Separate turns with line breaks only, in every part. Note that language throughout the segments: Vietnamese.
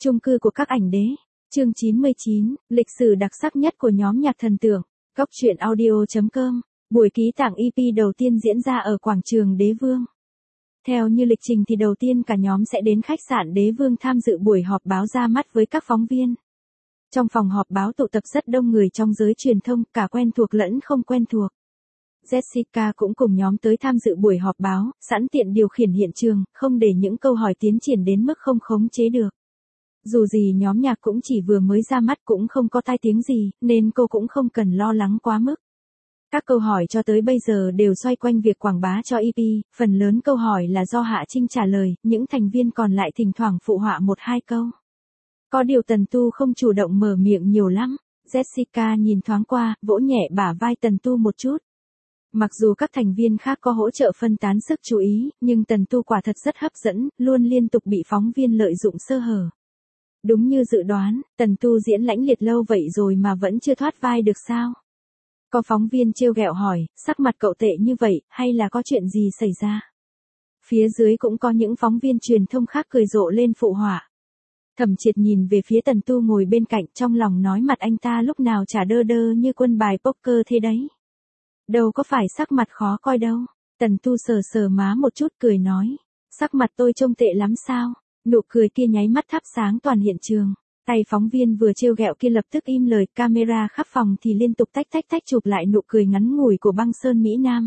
Chung cư của các ảnh đế. Chương 99, lịch sử đặc sắc nhất của nhóm nhạc thần tượng. Góc truyện audio.com. Buổi ký tặng EP đầu tiên diễn ra ở quảng trường Đế Vương. Theo như lịch trình thì đầu tiên cả nhóm sẽ đến khách sạn Đế Vương tham dự buổi họp báo ra mắt với các phóng viên. Trong phòng họp báo tụ tập rất đông người trong giới truyền thông, cả quen thuộc lẫn không quen thuộc. Jessica cũng cùng nhóm tới tham dự buổi họp báo, sẵn tiện điều khiển hiện trường, không để những câu hỏi tiến triển đến mức không khống chế được. Dù gì nhóm nhạc cũng chỉ vừa mới ra mắt cũng không có tai tiếng gì, nên cô cũng không cần lo lắng quá mức. Các câu hỏi cho tới bây giờ đều xoay quanh việc quảng bá cho EP, phần lớn câu hỏi là do Hạ Trinh trả lời, những thành viên còn lại thỉnh thoảng phụ họa một hai câu. Có điều Tần Tu không chủ động mở miệng nhiều lắm, Jessica nhìn thoáng qua, vỗ nhẹ bả vai Tần Tu một chút. Mặc dù các thành viên khác có hỗ trợ phân tán sức chú ý, nhưng Tần Tu quả thật rất hấp dẫn, luôn liên tục bị phóng viên lợi dụng sơ hở. Đúng như dự đoán, Tần Tu diễn lãnh liệt lâu vậy rồi mà vẫn chưa thoát vai được sao? Có phóng viên trêu ghẹo hỏi, sắc mặt cậu tệ như vậy, hay là có chuyện gì xảy ra? Phía dưới cũng có những phóng viên truyền thông khác cười rộ lên phụ họa. Thẩm Triệt nhìn về phía Tần Tu ngồi bên cạnh, trong lòng nói mặt anh ta lúc nào chả đơ đơ như quân bài poker thế đấy. Đâu có phải sắc mặt khó coi đâu. Tần Tu sờ sờ má một chút cười nói, sắc mặt tôi trông tệ lắm sao? Nụ cười kia nháy mắt thắp sáng toàn hiện trường. Tay phóng viên vừa trêu ghẹo kia lập tức im lời, camera khắp phòng thì liên tục tách chụp lại nụ cười ngắn ngủi của băng sơn Mỹ Nam.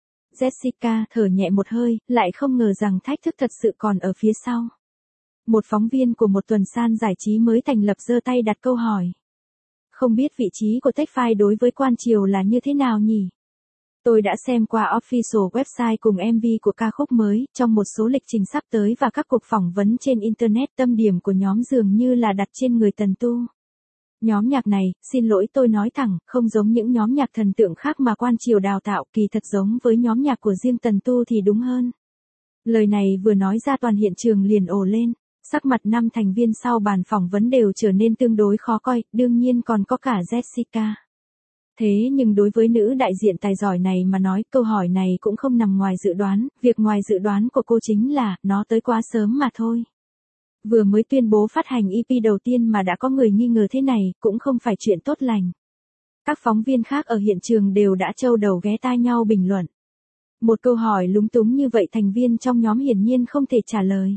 Jessica thở nhẹ một hơi, lại không ngờ rằng thách thức thật sự còn ở phía sau. Một phóng viên của một tuần san giải trí mới thành lập giơ tay đặt câu hỏi. Không biết vị trí của Tech Five đối với Quan Triều là như thế nào nhỉ? Tôi đã xem qua official website cùng MV của ca khúc mới, trong một số lịch trình sắp tới và các cuộc phỏng vấn trên Internet, tâm điểm của nhóm dường như là đặt trên người Tần Tu. Nhóm nhạc này, xin lỗi tôi nói thẳng, không giống những nhóm nhạc thần tượng khác mà Quan Triều đào tạo, kỳ thật giống với nhóm nhạc của riêng Tần Tu thì đúng hơn. Lời này vừa nói ra toàn hiện trường liền ồ lên, sắc mặt 5 thành viên sau bàn phỏng vấn đều trở nên tương đối khó coi, đương nhiên còn có cả Jessica. Thế nhưng đối với nữ đại diện tài giỏi này mà nói, câu hỏi này cũng không nằm ngoài dự đoán, việc ngoài dự đoán của cô chính là, nó tới quá sớm mà thôi. Vừa mới tuyên bố phát hành EP đầu tiên mà đã có người nghi ngờ thế này, cũng không phải chuyện tốt lành. Các phóng viên khác ở hiện trường đều đã trâu đầu ghé tai nhau bình luận. Một câu hỏi lúng túng như vậy thành viên trong nhóm hiển nhiên không thể trả lời.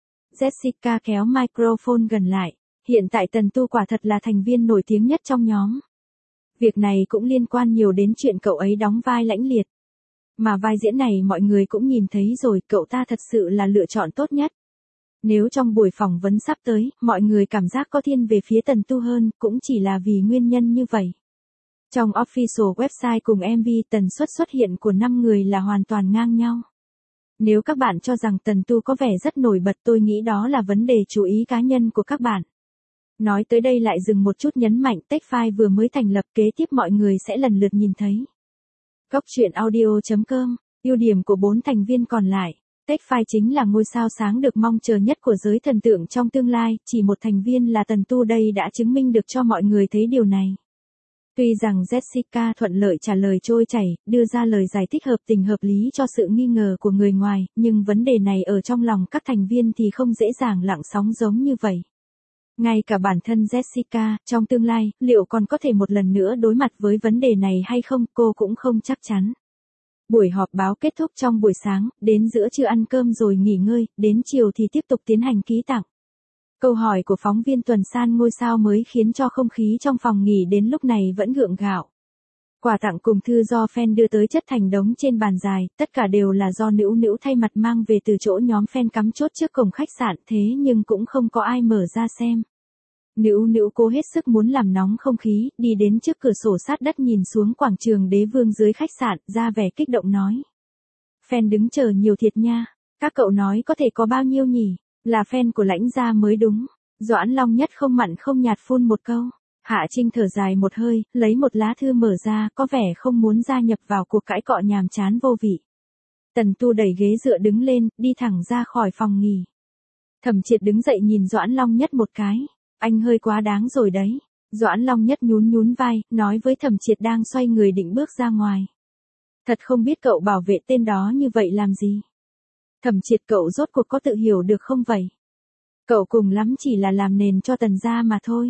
Jessica kéo microphone gần lại, hiện tại Tần Tu quả thật là thành viên nổi tiếng nhất trong nhóm. Việc này cũng liên quan nhiều đến chuyện cậu ấy đóng vai lãnh liệt. Mà vai diễn này mọi người cũng nhìn thấy rồi, cậu ta thật sự là lựa chọn tốt nhất. Nếu trong buổi phỏng vấn sắp tới, mọi người cảm giác có thiên về phía Tần Tu hơn, cũng chỉ là vì nguyên nhân như vậy. Trong official website cùng MV, tần suất xuất hiện của 5 người là hoàn toàn ngang nhau. Nếu các bạn cho rằng Tần Tu có vẻ rất nổi bật, tôi nghĩ đó là vấn đề chú ý cá nhân của các bạn. Nói tới đây lại dừng một chút nhấn mạnh, Tech Five vừa mới thành lập, kế tiếp mọi người sẽ lần lượt nhìn thấy. Góc truyện audio.com, ưu điểm của 4 thành viên còn lại. Tech Five chính là ngôi sao sáng được mong chờ nhất của giới thần tượng trong tương lai, chỉ một thành viên là Tần Tu đây đã chứng minh được cho mọi người thấy điều này. Tuy rằng Jessica thuận lợi trả lời trôi chảy, đưa ra lời giải thích hợp tình hợp lý cho sự nghi ngờ của người ngoài, nhưng vấn đề này ở trong lòng các thành viên thì không dễ dàng lặng sóng giống như vậy. Ngay cả bản thân Jessica, trong tương lai, liệu còn có thể một lần nữa đối mặt với vấn đề này hay không, cô cũng không chắc chắn. Buổi họp báo kết thúc trong buổi sáng, đến giữa trưa ăn cơm rồi nghỉ ngơi, đến chiều thì tiếp tục tiến hành ký tặng. Câu hỏi của phóng viên tuần san ngôi sao mới khiến cho không khí trong phòng nghỉ đến lúc này vẫn gượng gạo. Quà tặng cùng thư do fan đưa tới chất thành đống trên bàn dài, tất cả đều là do Nữu Nữu thay mặt mang về từ chỗ nhóm fan cắm chốt trước cổng khách sạn, thế nhưng cũng không có ai mở ra xem. Nữu Nữu cố hết sức muốn làm nóng không khí, đi đến trước cửa sổ sát đất nhìn xuống quảng trường Đế Vương dưới khách sạn, ra vẻ kích động nói. Fan đứng chờ nhiều thiệt nha, các cậu nói có thể có bao nhiêu nhỉ, là fan của Lãnh gia mới đúng. Doãn Long Nhất không mặn không nhạt phun một câu. Hạ Trinh thở dài một hơi, lấy một lá thư mở ra, có vẻ không muốn gia nhập vào cuộc cãi cọ nhàm chán vô vị. Tần Tu đẩy ghế dựa đứng lên, đi thẳng ra khỏi phòng nghỉ. Thẩm Triệt đứng dậy nhìn Doãn Long Nhất một cái. Anh hơi quá đáng rồi đấy. Doãn Long Nhất nhún vai, nói với Thẩm Triệt đang xoay người định bước ra ngoài. Thật không biết cậu bảo vệ tên đó như vậy làm gì. Thẩm Triệt, cậu rốt cuộc có tự hiểu được không vậy? Cậu cùng lắm chỉ là làm nền cho Tần gia mà thôi.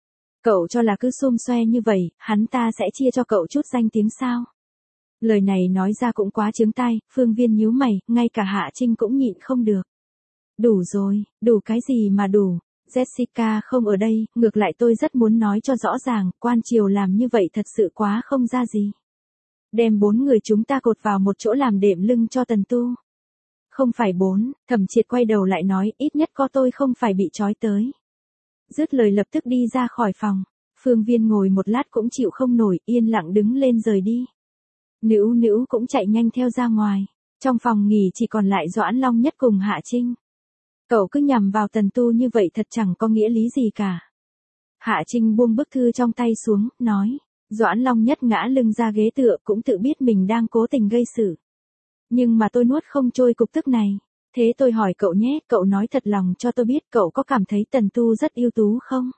Cậu cho là cứ xum xoe như vậy, hắn ta sẽ chia cho cậu chút danh tiếng sao? Lời này nói ra cũng quá chướng tai, Phương Viên nhíu mày, ngay cả Hạ Trinh cũng nhịn không được. Đủ rồi, đủ cái gì mà đủ? Jessica không ở đây, ngược lại tôi rất muốn nói cho rõ ràng, quan triều làm như vậy thật sự quá không ra gì. Đem 4 người chúng ta cột vào một chỗ làm đệm lưng cho Tần Tu. Không phải 4, Thẩm Triệt quay đầu lại nói, ít nhất có tôi không phải bị trói tới. Dứt lời lập tức đi ra khỏi phòng. Phương Viên ngồi một lát cũng chịu không nổi, yên lặng đứng lên rời đi. Nữu Nữu cũng chạy nhanh theo ra ngoài. Trong phòng nghỉ chỉ còn lại Doãn Long Nhất cùng Hạ Trinh. Cậu cứ nhằm vào Tần Tu như vậy thật chẳng có nghĩa lý gì cả. Hạ Trinh buông bức thư trong tay xuống, nói. Doãn Long Nhất ngã lưng ra ghế tựa cũng tự biết mình đang cố tình gây sự. Nhưng mà tôi nuốt không trôi cục tức này. Thế tôi hỏi cậu nhé, cậu nói thật lòng cho tôi biết cậu có cảm thấy Tần Tu rất ưu tú không?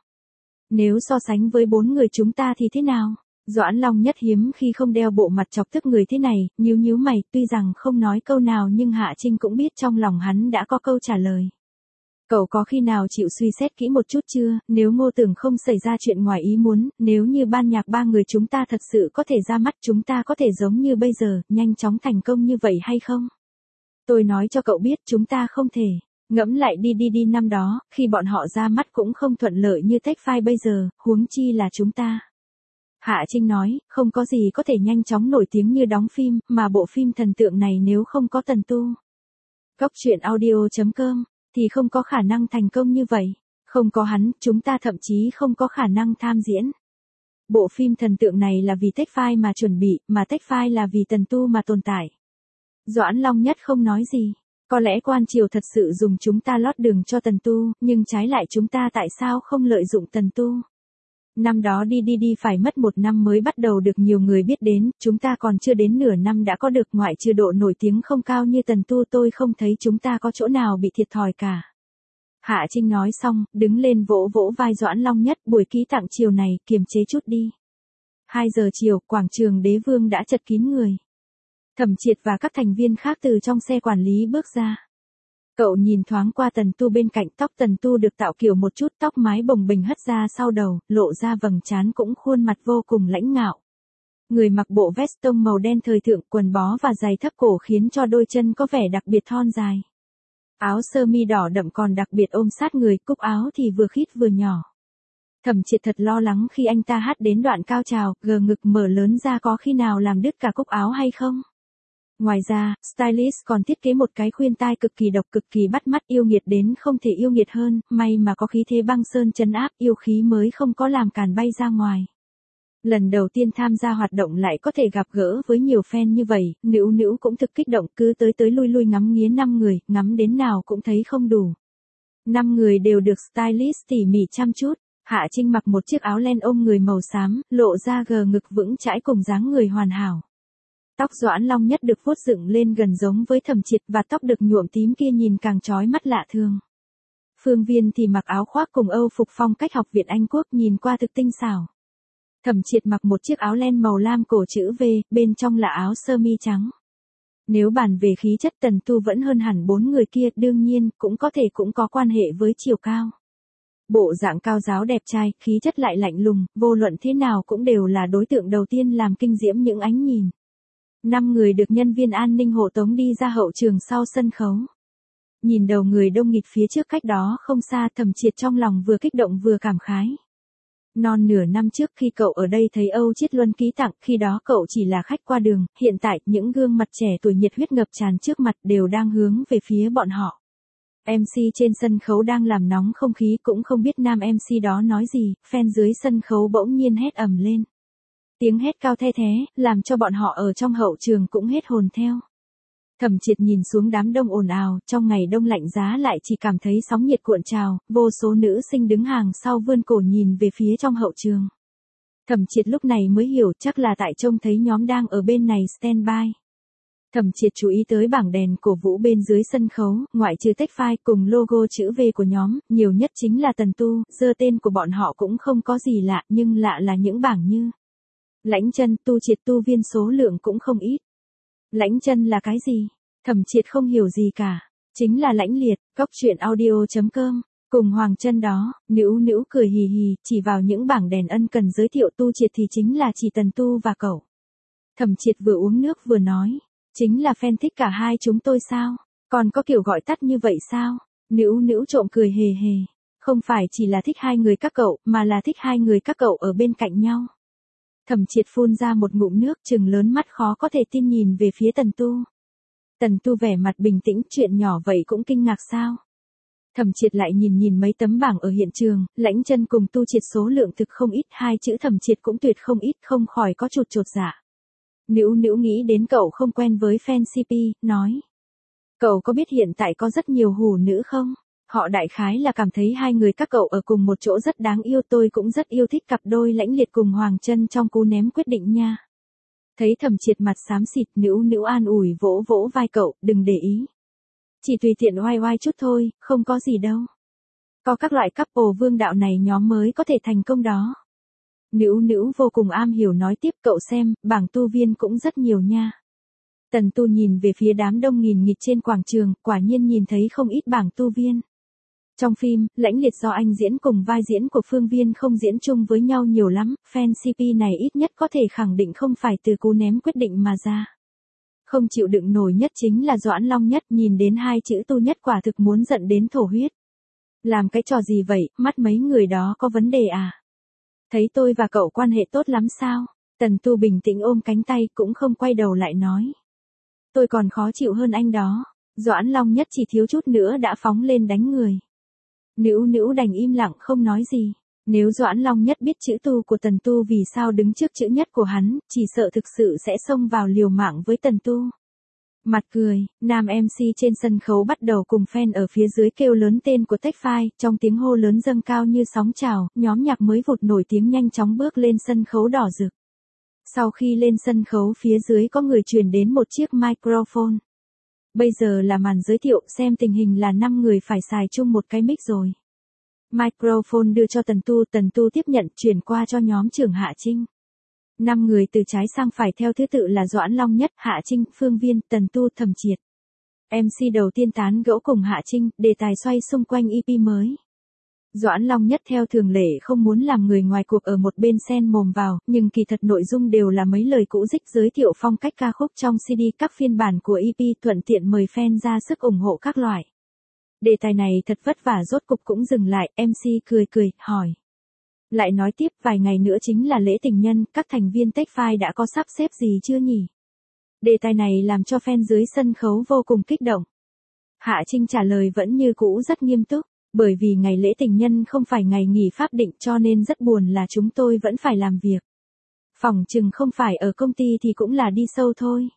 Nếu so sánh với 4 người chúng ta thì thế nào? Doãn Long Nhất hiếm khi không đeo bộ mặt chọc tức người thế này, nhíu mày, tuy rằng không nói câu nào nhưng Hạ Trinh cũng biết trong lòng hắn đã có câu trả lời. Cậu có khi nào chịu suy xét kỹ một chút chưa, nếu Ngô Tưởng không xảy ra chuyện ngoài ý muốn, nếu như ban nhạc 3 người chúng ta thật sự có thể ra mắt, chúng ta có thể giống như bây giờ, nhanh chóng thành công như vậy hay không? Tôi nói cho cậu biết chúng ta không thể. Ngẫm lại đi năm đó, khi bọn họ ra mắt cũng không thuận lợi như Tech Five bây giờ, huống chi là chúng ta. Hạ Trinh nói, không có gì có thể nhanh chóng nổi tiếng như đóng phim, mà bộ phim thần tượng này nếu không có Tần Tu. Góc truyện audio.com, thì không có khả năng thành công như vậy. Không có hắn, chúng ta thậm chí không có khả năng tham diễn. Bộ phim thần tượng này là vì Tech Five mà chuẩn bị, mà Tech Five là vì Tần Tu mà tồn tại. Doãn Long Nhất không nói gì. Có lẽ quan triều thật sự dùng chúng ta lót đường cho Tần Tu, nhưng trái lại chúng ta tại sao không lợi dụng Tần Tu? Năm đó đi phải mất 1 năm mới bắt đầu được nhiều người biết đến, chúng ta còn chưa đến nửa năm đã có được, ngoại trừ độ nổi tiếng không cao như Tần Tu, tôi không thấy chúng ta có chỗ nào bị thiệt thòi cả. Hạ Trinh nói xong, đứng lên vỗ vỗ vai Doãn Long Nhất, buổi ký tặng chiều này, kiềm chế chút đi. 2 giờ chiều, quảng trường Đế Vương đã chật kín người. Thẩm Triệt và các thành viên khác từ trong xe quản lý bước ra. Cậu nhìn thoáng qua Tần Tu bên cạnh, tóc Tần Tu được tạo kiểu một chút, tóc mái bồng bềnh hất ra sau đầu, lộ ra vầng trán cũng khuôn mặt vô cùng lãnh ngạo. Người mặc bộ vest tông màu đen thời thượng, quần bó và giày thấp cổ khiến cho đôi chân có vẻ đặc biệt thon dài. Áo sơ mi đỏ đậm còn đặc biệt ôm sát người, cúc áo thì vừa khít vừa nhỏ. Thẩm Triệt thật lo lắng khi anh ta hát đến đoạn cao trào, gờ ngực mở lớn ra có khi nào làm đứt cả cúc áo hay không? Ngoài ra, stylist còn thiết kế một cái khuyên tai cực kỳ độc, cực kỳ bắt mắt, yêu nghiệt đến không thể yêu nghiệt hơn, may mà có khí thế băng sơn trấn áp, yêu khí mới không có làm càn bay ra ngoài. Lần đầu tiên tham gia hoạt động lại có thể gặp gỡ với nhiều fan như vậy, Nữu Nữu cũng thực kích động, cứ tới lui ngắm nghía 5 người, ngắm đến nào cũng thấy không đủ. 5 người đều được stylist tỉ mỉ chăm chút. Hạ Trinh mặc một chiếc áo len ôm người màu xám, lộ ra gờ ngực vững chãi cùng dáng người hoàn hảo. Tóc Doãn Long Nhất được vuốt dựng lên gần giống với Thẩm Triệt, và tóc được nhuộm tím kia nhìn càng chói mắt lạ thường. Phương Viên thì mặc áo khoác cùng Âu phục phong cách Học viện Anh Quốc, nhìn qua thực tinh xảo. Thẩm Triệt mặc một chiếc áo len màu lam cổ chữ V, bên trong là áo sơ mi trắng. Nếu bàn về khí chất, Tần Tu vẫn hơn hẳn 4 người kia, đương nhiên, cũng có quan hệ với chiều cao. Bộ dạng cao giáo đẹp trai, khí chất lại lạnh lùng, vô luận thế nào cũng đều là đối tượng đầu tiên làm kinh diễm những ánh nhìn. 5 người được nhân viên an ninh hộ tống đi ra hậu trường sau sân khấu. Nhìn đầu người đông nghịt phía trước cách đó không xa, Thẩm Triệt trong lòng vừa kích động vừa cảm khái. Non nửa năm trước khi cậu ở đây thấy Âu Chiết Luân ký tặng, khi đó cậu chỉ là khách qua đường, hiện tại những gương mặt trẻ tuổi nhiệt huyết ngập tràn trước mặt đều đang hướng về phía bọn họ. MC trên sân khấu đang làm nóng không khí, cũng không biết nam MC đó nói gì, fan dưới sân khấu bỗng nhiên hét ầm lên. Tiếng hét cao the thế, làm cho bọn họ ở trong hậu trường cũng hết hồn theo. Thẩm Triệt nhìn xuống đám đông ồn ào, trong ngày đông lạnh giá lại chỉ cảm thấy sóng nhiệt cuộn trào, vô số nữ sinh đứng hàng sau vươn cổ nhìn về phía trong hậu trường. Thẩm Triệt lúc này mới hiểu, chắc là tại trông thấy nhóm đang ở bên này stand by. Thẩm Triệt chú ý tới bảng đèn cổ vũ bên dưới sân khấu, ngoại trừ Tech Five cùng logo chữ V của nhóm, nhiều nhất chính là Tần Tu, giơ tên của bọn họ cũng không có gì lạ, nhưng lạ là những bảng như Lãnh Chân, Tu Triệt, tu viên số lượng cũng không ít. Lãnh Chân là cái gì? Thẩm Triệt không hiểu gì cả. Chính là lãnh liệt. Góc truyện audio.com Cùng Hoàng Chân đó, Nữu Nữu cười hì hì, chỉ vào những bảng đèn ân cần giới thiệu Tu Triệt thì chính là chỉ Tần Tu và cậu. Thẩm Triệt vừa uống nước vừa nói, chính là fan thích cả hai chúng tôi sao? Còn có kiểu gọi tắt như vậy sao? Nữu Nữu trộm cười hề hề, không phải chỉ là thích hai người các cậu, mà là thích hai người các cậu ở bên cạnh nhau. Thẩm Triệt phun ra một ngụm nước, trừng lớn mắt khó có thể tin nhìn về phía Tần Tu. Tần Tu vẻ mặt bình tĩnh, chuyện nhỏ vậy cũng kinh ngạc sao? Thẩm Triệt lại nhìn mấy tấm bảng ở hiện trường, Lãnh Chân cùng Tu Triệt số lượng thực không ít, hai chữ Thẩm Triệt cũng tuyệt không ít, không khỏi có chút chột dạ. Nữu Nữu nghĩ đến cậu không quen với fan CP, nói. Cậu có biết hiện tại có rất nhiều hủ nữ không? Họ đại khái là cảm thấy hai người các cậu ở cùng một chỗ rất đáng yêu, tôi cũng rất yêu thích cặp đôi Lãnh Liệt cùng Hoàng Chân trong Cú Ném Quyết Định nha. Thấy Thẩm Triệt mặt xám xịt, Nữu Nữu an ủi vỗ vỗ vai cậu, đừng để ý. Chỉ tùy tiện oai oai chút thôi, không có gì đâu. Có các loại couple vương đạo này nhóm mới có thể thành công đó. Nữu Nữu vô cùng am hiểu nói tiếp, cậu xem, bảng tu viên cũng rất nhiều nha. Tần Tu nhìn về phía đám đông nghìn nghịt trên quảng trường, quả nhiên nhìn thấy không ít bảng tu viên. Trong phim, Lãnh Liệt do anh diễn cùng vai diễn của Phương Viên không diễn chung với nhau nhiều lắm, fan CP này ít nhất có thể khẳng định không phải từ Cú Ném Quyết Định mà ra. Không chịu đựng nổi nhất chính là Doãn Long Nhất, nhìn đến hai chữ Tu Nhất quả thực muốn giận đến thổ huyết. Làm cái trò gì vậy, mắt mấy người đó có vấn đề à? Thấy tôi và cậu quan hệ tốt lắm sao? Tần Tu bình tĩnh ôm cánh tay cũng không quay đầu lại nói. Tôi còn khó chịu hơn anh đó. Doãn Long Nhất chỉ thiếu chút nữa đã phóng lên đánh người. Nữu Nữu đành im lặng không nói gì. Nếu Doãn Long Nhất biết chữ Tu của Tần Tu vì sao đứng trước chữ Nhất của hắn, chỉ sợ thực sự sẽ xông vào liều mạng với Tần Tu. Mặt cười, nam MC trên sân khấu bắt đầu cùng fan ở phía dưới kêu lớn tên của Techfile, trong tiếng hô lớn dâng cao như sóng trào, nhóm nhạc mới vụt nổi tiếng nhanh chóng bước lên sân khấu đỏ rực. Sau khi lên sân khấu phía dưới có người truyền đến một chiếc microphone. Bây giờ là màn giới thiệu, xem tình hình là 5 người phải xài chung một cái mic rồi. Microphone đưa cho Tần Tu tiếp nhận chuyển qua cho nhóm trưởng Hạ Trinh. 5 người từ trái sang phải theo thứ tự là Doãn Long Nhất, Hạ Trinh, Phương Viên, Tần Tu, Thẩm Triệt. MC đầu tiên tán gẫu cùng Hạ Trinh, đề tài xoay xung quanh EP mới. Doãn Long Nhất theo thường lệ không muốn làm người ngoài cuộc ở một bên xen mồm vào, nhưng kỳ thật nội dung đều là mấy lời cũ dích giới thiệu phong cách ca khúc trong CD các phiên bản của EP, thuận tiện mời fan ra sức ủng hộ các loại. Đề tài này thật vất vả rốt cục cũng dừng lại, MC cười, hỏi. Lại nói tiếp, vài ngày nữa chính là lễ tình nhân, các thành viên Techfile đã có sắp xếp gì chưa nhỉ? Đề tài này làm cho fan dưới sân khấu vô cùng kích động. Hạ Trinh trả lời vẫn như cũ rất nghiêm túc, bởi vì ngày lễ tình nhân không phải ngày nghỉ pháp định cho nên rất buồn là chúng tôi vẫn phải làm việc. Phỏng chừng không phải ở công ty thì cũng là đi sâu thôi.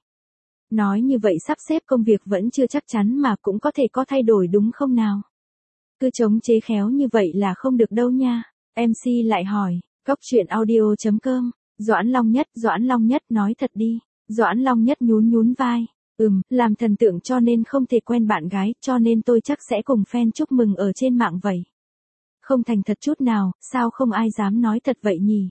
Nói như vậy sắp xếp công việc vẫn chưa chắc chắn mà cũng có thể có thay đổi đúng không nào? Cứ chống chế khéo như vậy là không được đâu nha. MC lại hỏi, Cóc Truyện Audio.com, Doãn Long Nhất nói thật đi. Doãn Long Nhất nhún vai, làm thần tượng cho nên không thể quen bạn gái, cho nên tôi chắc sẽ cùng fan chúc mừng ở trên mạng vậy. Không thành thật chút nào, sao không ai dám nói thật vậy nhỉ?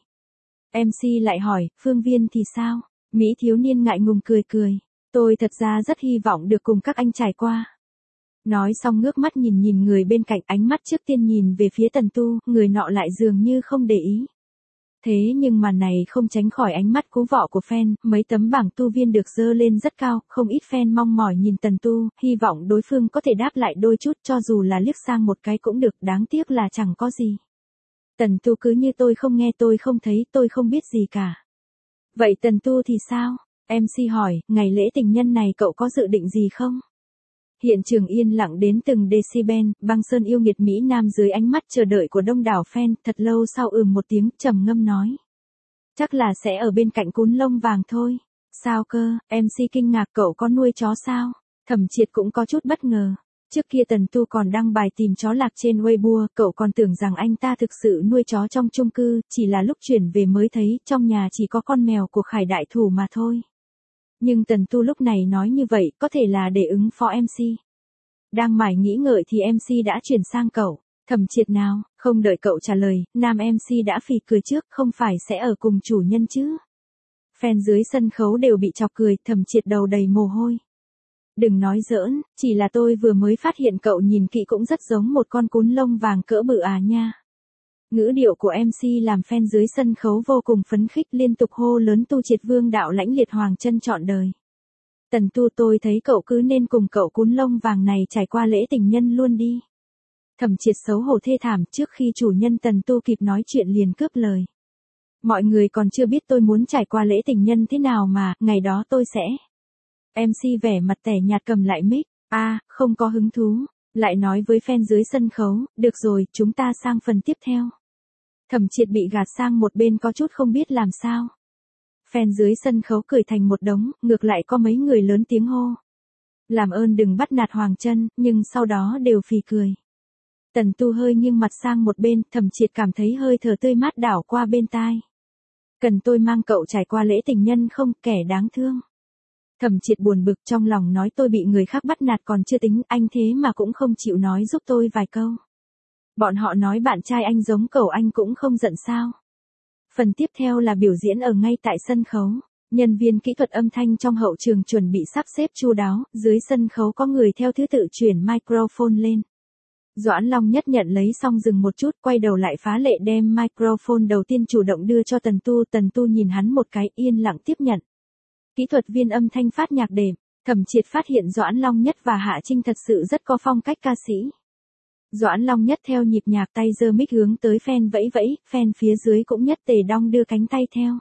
MC lại hỏi, Phương Viên thì sao? Mỹ thiếu niên ngại ngùng cười. Tôi thật ra rất hy vọng được cùng các anh trải qua. Nói xong ngước mắt nhìn người bên cạnh, ánh mắt trước tiên nhìn về phía Tần Tu, người nọ lại dường như không để ý. Thế nhưng màn này không tránh khỏi ánh mắt cú vọ của fan, mấy tấm bảng tu viên được dơ lên rất cao, không ít fan mong mỏi nhìn Tần Tu, hy vọng đối phương có thể đáp lại đôi chút cho dù là liếc sang một cái cũng được, đáng tiếc là chẳng có gì. Tần Tu cứ như tôi không nghe, tôi không thấy, tôi không biết gì cả. Vậy Tần Tu thì sao? MC hỏi, ngày lễ tình nhân này cậu có dự định gì không? Hiện trường yên lặng đến từng decibel, băng sơn yêu nghiệt Mỹ Nam dưới ánh mắt chờ đợi của đông đảo fan, thật lâu sau một tiếng, trầm ngâm nói. Chắc là sẽ ở bên cạnh cún lông vàng thôi. Sao cơ? MC kinh ngạc, cậu có nuôi chó sao? Thẩm Triệt cũng có chút bất ngờ. Trước kia Tần Tu còn đăng bài tìm chó lạc trên Weibo, cậu còn tưởng rằng anh ta thực sự nuôi chó trong chung cư, chỉ là lúc chuyển về mới thấy, trong nhà chỉ có con mèo của Khải đại thủ mà thôi. Nhưng Tần Tu lúc này nói như vậy, có thể là để ứng phó MC. Đang mải nghĩ ngợi thì MC đã chuyển sang cậu. Thẩm Triệt nào? Không đợi cậu trả lời, nam MC đã phì cười trước, không phải sẽ ở cùng chủ nhân chứ? Fan dưới sân khấu đều bị chọc cười, Thẩm Triệt đầu đầy mồ hôi. Đừng nói giỡn, chỉ là tôi vừa mới phát hiện cậu nhìn kỹ cũng rất giống một con cún lông vàng cỡ bự à nha. Ngữ điệu của MC làm fan dưới sân khấu vô cùng phấn khích liên tục hô lớn Tu Triệt Vương đạo lãnh liệt hoàng chân trọn đời. Tần Tu tôi thấy cậu cứ nên cùng cậu cún lông vàng này trải qua lễ tình nhân luôn đi. Thẩm Triệt xấu hổ thê thảm trước khi chủ nhân Tần Tu kịp nói chuyện liền cướp lời. Mọi người còn chưa biết tôi muốn trải qua lễ tình nhân thế nào mà, ngày đó tôi sẽ. MC vẻ mặt tẻ nhạt cầm lại mic, không có hứng thú, lại nói với fan dưới sân khấu, được rồi, chúng ta sang phần tiếp theo. Thẩm Triệt bị gạt sang một bên có chút không biết làm sao. Fan dưới sân khấu cười thành một đống, ngược lại có mấy người lớn tiếng hô. Làm ơn đừng bắt nạt Hoàng Chân, nhưng sau đó đều phì cười. Tần Tu hơi nghiêng mặt sang một bên, Thẩm Triệt cảm thấy hơi thở tươi mát đảo qua bên tai. Cần tôi mang cậu trải qua lễ tình nhân không, kẻ đáng thương. Thẩm Triệt buồn bực trong lòng nói tôi bị người khác bắt nạt còn chưa tính, anh thế mà cũng không chịu nói giúp tôi vài câu. Bọn họ nói bạn trai anh giống cậu anh cũng không giận sao. Phần tiếp theo là biểu diễn ở ngay tại sân khấu. Nhân viên kỹ thuật âm thanh trong hậu trường chuẩn bị sắp xếp chu đáo, dưới sân khấu có người theo thứ tự chuyển microphone lên. Doãn Long Nhất nhận lấy xong dừng một chút, quay đầu lại phá lệ đem microphone đầu tiên chủ động đưa cho Tần Tu nhìn hắn một cái yên lặng tiếp nhận. Kỹ thuật viên âm thanh phát nhạc đệm, Thẩm Triệt phát hiện Doãn Long Nhất và Hạ Trinh thật sự rất có phong cách ca sĩ. Doãn Long Nhất theo nhịp nhạc tay giơ mic hướng tới fan vẫy vẫy, fan phía dưới cũng nhất tề đong đưa cánh tay theo.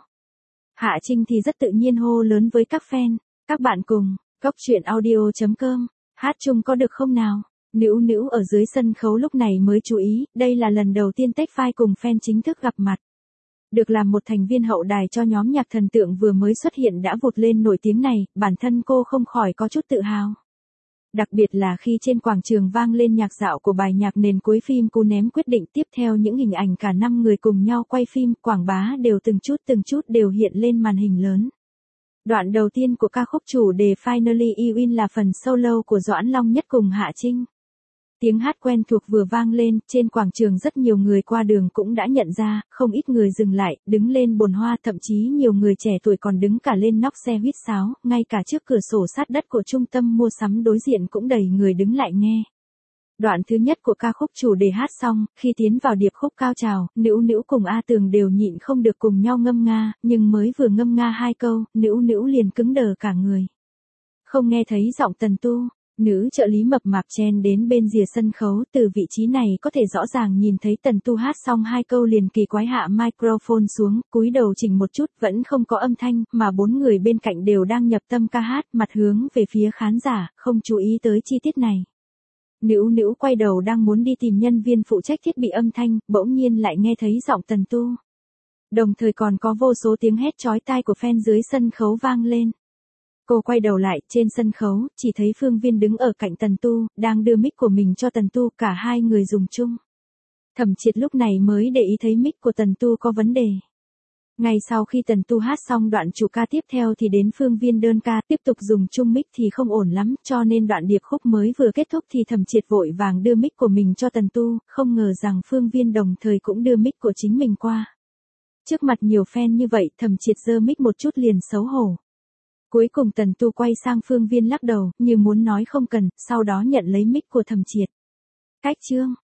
Hạ Trinh thì rất tự nhiên hô lớn với các fan, các bạn cùng, goctruyện.audio.com, hát chung có được không nào? Nữu Nữu ở dưới sân khấu lúc này mới chú ý, đây là lần đầu tiên Tech Five cùng fan chính thức gặp mặt. Được làm một thành viên hậu đài cho nhóm nhạc thần tượng vừa mới xuất hiện đã vụt lên nổi tiếng này, bản thân cô không khỏi có chút tự hào. Đặc biệt là khi trên quảng trường vang lên nhạc dạo của bài nhạc nền cuối phim Cú Ném Quyết Định, tiếp theo những hình ảnh cả 5 người cùng nhau quay phim, quảng bá đều từng chút đều hiện lên màn hình lớn. Đoạn đầu tiên của ca khúc chủ đề Finally You Win là phần solo của Doãn Long Nhất cùng Hạ Trinh. Tiếng hát quen thuộc vừa vang lên, trên quảng trường rất nhiều người qua đường cũng đã nhận ra, không ít người dừng lại, đứng lên bồn hoa, thậm chí nhiều người trẻ tuổi còn đứng cả lên nóc xe huýt sáo, ngay cả trước cửa sổ sát đất của trung tâm mua sắm đối diện cũng đầy người đứng lại nghe. Đoạn thứ nhất của ca khúc chủ đề hát xong, khi tiến vào điệp khúc cao trào, Nữu Nữu cùng A Tường đều nhịn không được cùng nhau ngâm nga, nhưng mới vừa ngâm nga 2 câu, Nữu Nữu liền cứng đờ cả người. Không nghe thấy giọng Tần Tu. Nữ trợ lý mập mạp chen đến bên rìa sân khấu, từ vị trí này có thể rõ ràng nhìn thấy Tần Tu hát xong 2 câu liền kỳ quái hạ microphone xuống, cúi đầu chỉnh một chút vẫn không có âm thanh, mà 4 người bên cạnh đều đang nhập tâm ca hát, mặt hướng về phía khán giả, không chú ý tới chi tiết này. Nữu Nữu quay đầu đang muốn đi tìm nhân viên phụ trách thiết bị âm thanh, bỗng nhiên lại nghe thấy giọng Tần Tu. Đồng thời còn có vô số tiếng hét chói tai của fan dưới sân khấu vang lên. Cô quay đầu lại, trên sân khấu, chỉ thấy Phương Viên đứng ở cạnh Tần Tu, đang đưa mic của mình cho Tần Tu, cả hai người dùng chung. Thẩm Triệt lúc này mới để ý thấy mic của Tần Tu có vấn đề. Ngay sau khi Tần Tu hát xong đoạn chủ ca tiếp theo thì đến Phương Viên đơn ca, tiếp tục dùng chung mic thì không ổn lắm, cho nên đoạn điệp khúc mới vừa kết thúc thì Thẩm Triệt vội vàng đưa mic của mình cho Tần Tu, không ngờ rằng Phương Viên đồng thời cũng đưa mic của chính mình qua. Trước mặt nhiều fan như vậy, Thẩm Triệt giơ mic một chút liền xấu hổ. Cuối cùng Tần Tu quay sang Phương Viên lắc đầu, như muốn nói không cần, sau đó nhận lấy mic của Thẩm Triệt. Cách chương.